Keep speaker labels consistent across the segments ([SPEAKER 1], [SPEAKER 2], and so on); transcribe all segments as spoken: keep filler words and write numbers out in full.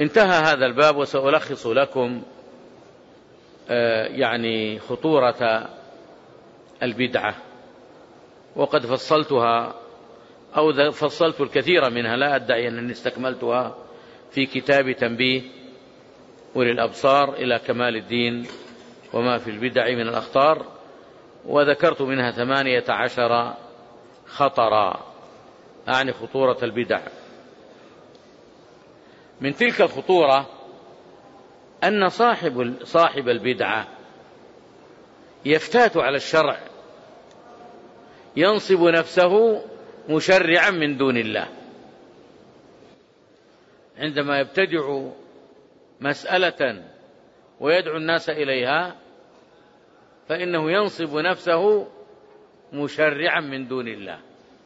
[SPEAKER 1] انتهى هذا الباب، وسألخص لكم يعني خطورة البدعة، وقد فصلتها أو فصلت الكثير منها، لا أدعي أنني استكملتها، في كتاب تنبيه أولي الأبصار إلى كمال الدين وما في البدع من الأخطار، وذكرت منها ثمانية عشر خطرا، أعني خطورة البدع. من تلك الخطورة أن صاحب صاحب البدعة يفتات على الشرع، ينصب نفسه مشرعا من دون الله. عندما يبتدع مسألة ويدعو الناس إليها فإنه ينصب نفسه مشرعا من دون الله.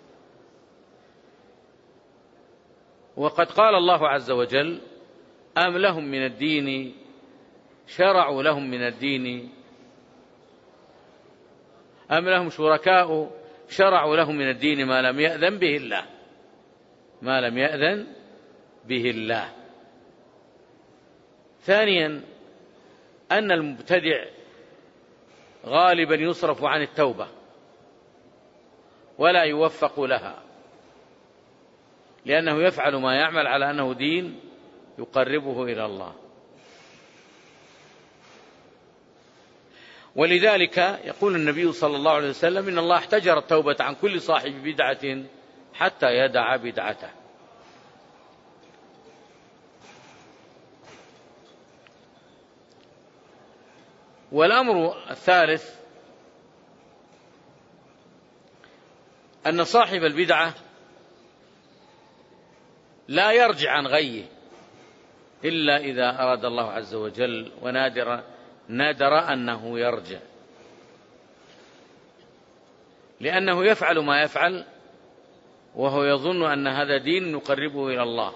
[SPEAKER 1] وقد قال الله عز وجل: أم لهم من الدين شرعوا لهم من الدين أم لهم شركاء شرعوا لهم من الدين ما لم يأذن به الله ما لم يأذن به الله. ثانيا أن المبتدع غالبا يصرف عن التوبة ولا يوفق لها، لأنه يفعل ما يعمل على أنه دين يقربه إلى الله. ولذلك يقول النبي صلى الله عليه وسلم: إن الله احتجر التوبة عن كل صاحب بدعة حتى يدع بدعته. والأمر الثالث أن صاحب البدعة لا يرجع عن غيه إلا إذا أراد الله عز وجل، ونادر نادر أنه يرجع، لأنه يفعل ما يفعل وهو يظن أن هذا دين يقربه إلى الله.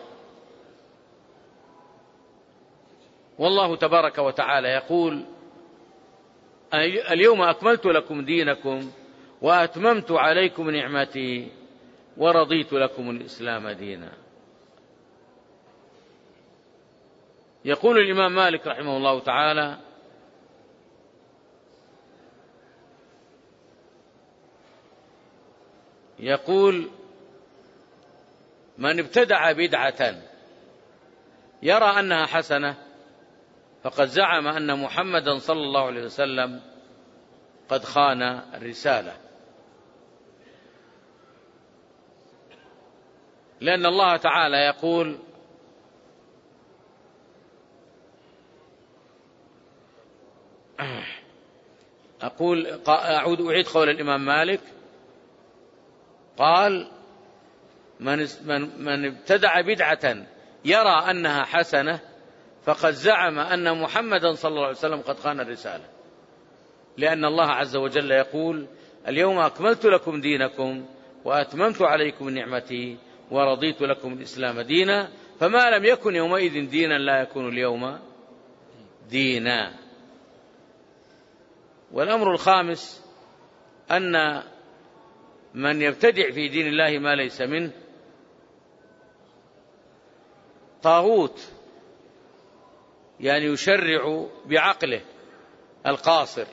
[SPEAKER 1] والله تبارك وتعالى يقول: اليوم أكملت لكم دينكم وأتممت عليكم نعمتي ورضيت لكم الإسلام دينا. يقول الإمام مالك رحمه الله تعالى: يقول: من ابتدع بدعة يرى أنها حسنة فقد زعم أن محمدا صلى الله عليه وسلم قد خان الرسالة، لأن الله تعالى يقول: أقول أعود أعيد قول الإمام مالك، قال: من من ابتدع بدعة يرى أنها حسنة فقد زعم أن محمدا صلى الله عليه وسلم قد خان الرسالة، لأن الله عز وجل يقول: اليوم أكملت لكم دينكم وأتممت عليكم نعمتي ورضيت لكم الإسلام دينا، فما لم يكن يومئذ دينا لا يكون اليوم دينا. والأمر الخامس أن من يبتدع في دين الله ما ليس منه طاغوت، يعني يشرع بعقله القاصر.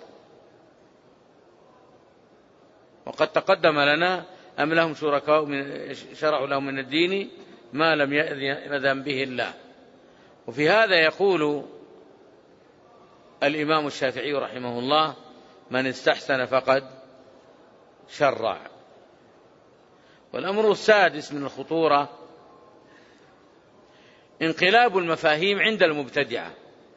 [SPEAKER 1] وقد تقدم لنا: أم لهم شركاء شرعوا لهم من الدين ما لم يأذن به الله. وفي هذا يقول الإمام الشافعي رحمه الله: من استحسن فقد شرع. والأمر السادس من الخطورة انقلاب المفاهيم عند المبتدعة،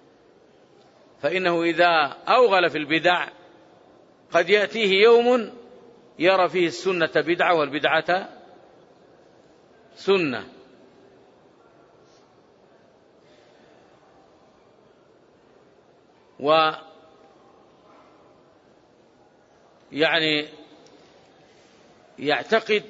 [SPEAKER 1] فإنه إذا أوغل في البدع قد يأتيه يوم يرى فيه السنة بدعة والبدعة سنة. ويعني يعتقد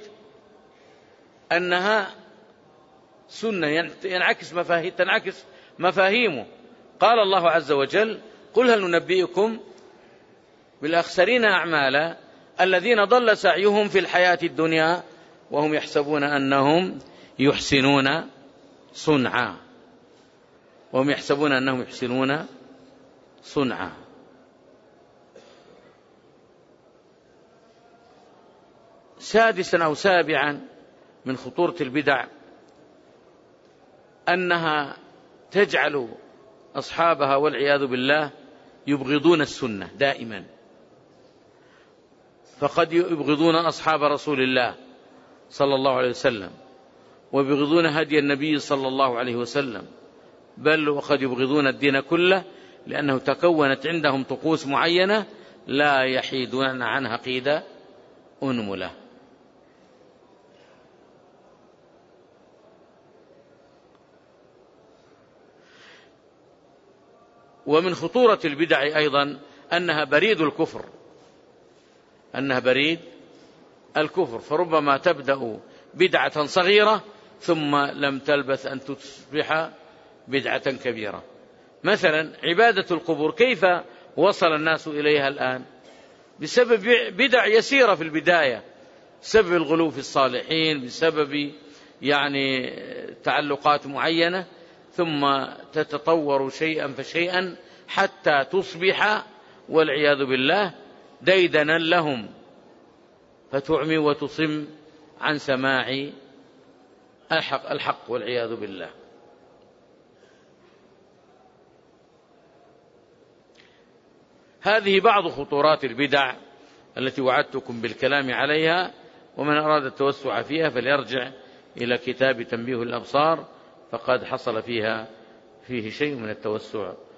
[SPEAKER 1] أنها سنة، ينعكس مفاهيم تنعكس مفاهيمه. قال الله عز وجل: قل هل ننبئكم بالأخسرين أعمالا الذين ضل سعيهم في الحياة الدنيا وهم يحسبون أنهم يحسنون صنعا. وهم يحسبون أنهم يحسنون صنعا. سادسا أو سابعا من خطورة البدع أنها تجعل أصحابها والعياذ بالله يبغضون السنة دائما، فقد يبغضون أصحاب رسول الله صلى الله عليه وسلم، ويبغضون هدي النبي صلى الله عليه وسلم، بل وقد يبغضون الدين كله، لأنه تكونت عندهم طقوس معينة لا يحيدون عنها قيد أنملة. ومن خطورة البدع أيضا أنها بريد الكفر، أنها بريد الكفر، فربما تبدأ بدعة صغيرة ثم لم تلبث أن تصبح بدعة كبيرة. مثلا عبادة القبور، كيف وصل الناس إليها الآن؟ بسبب بدع يسيرة في البداية، بسبب الغلو في الصالحين، بسبب يعني تعلقات معينة، ثم تتطور شيئا فشيئا حتى تصبح والعياذ بالله ديدنا لهم، فتعمي وتصم عن سماع الحق, الحق والعياذ بالله. هذه بعض خطورات البدع التي وعدتكم بالكلام عليها، ومن أراد التوسع فيها فليرجع إلى كتاب تنبيه الأبصار، فقد حصل فيها فيه شيء من التوسع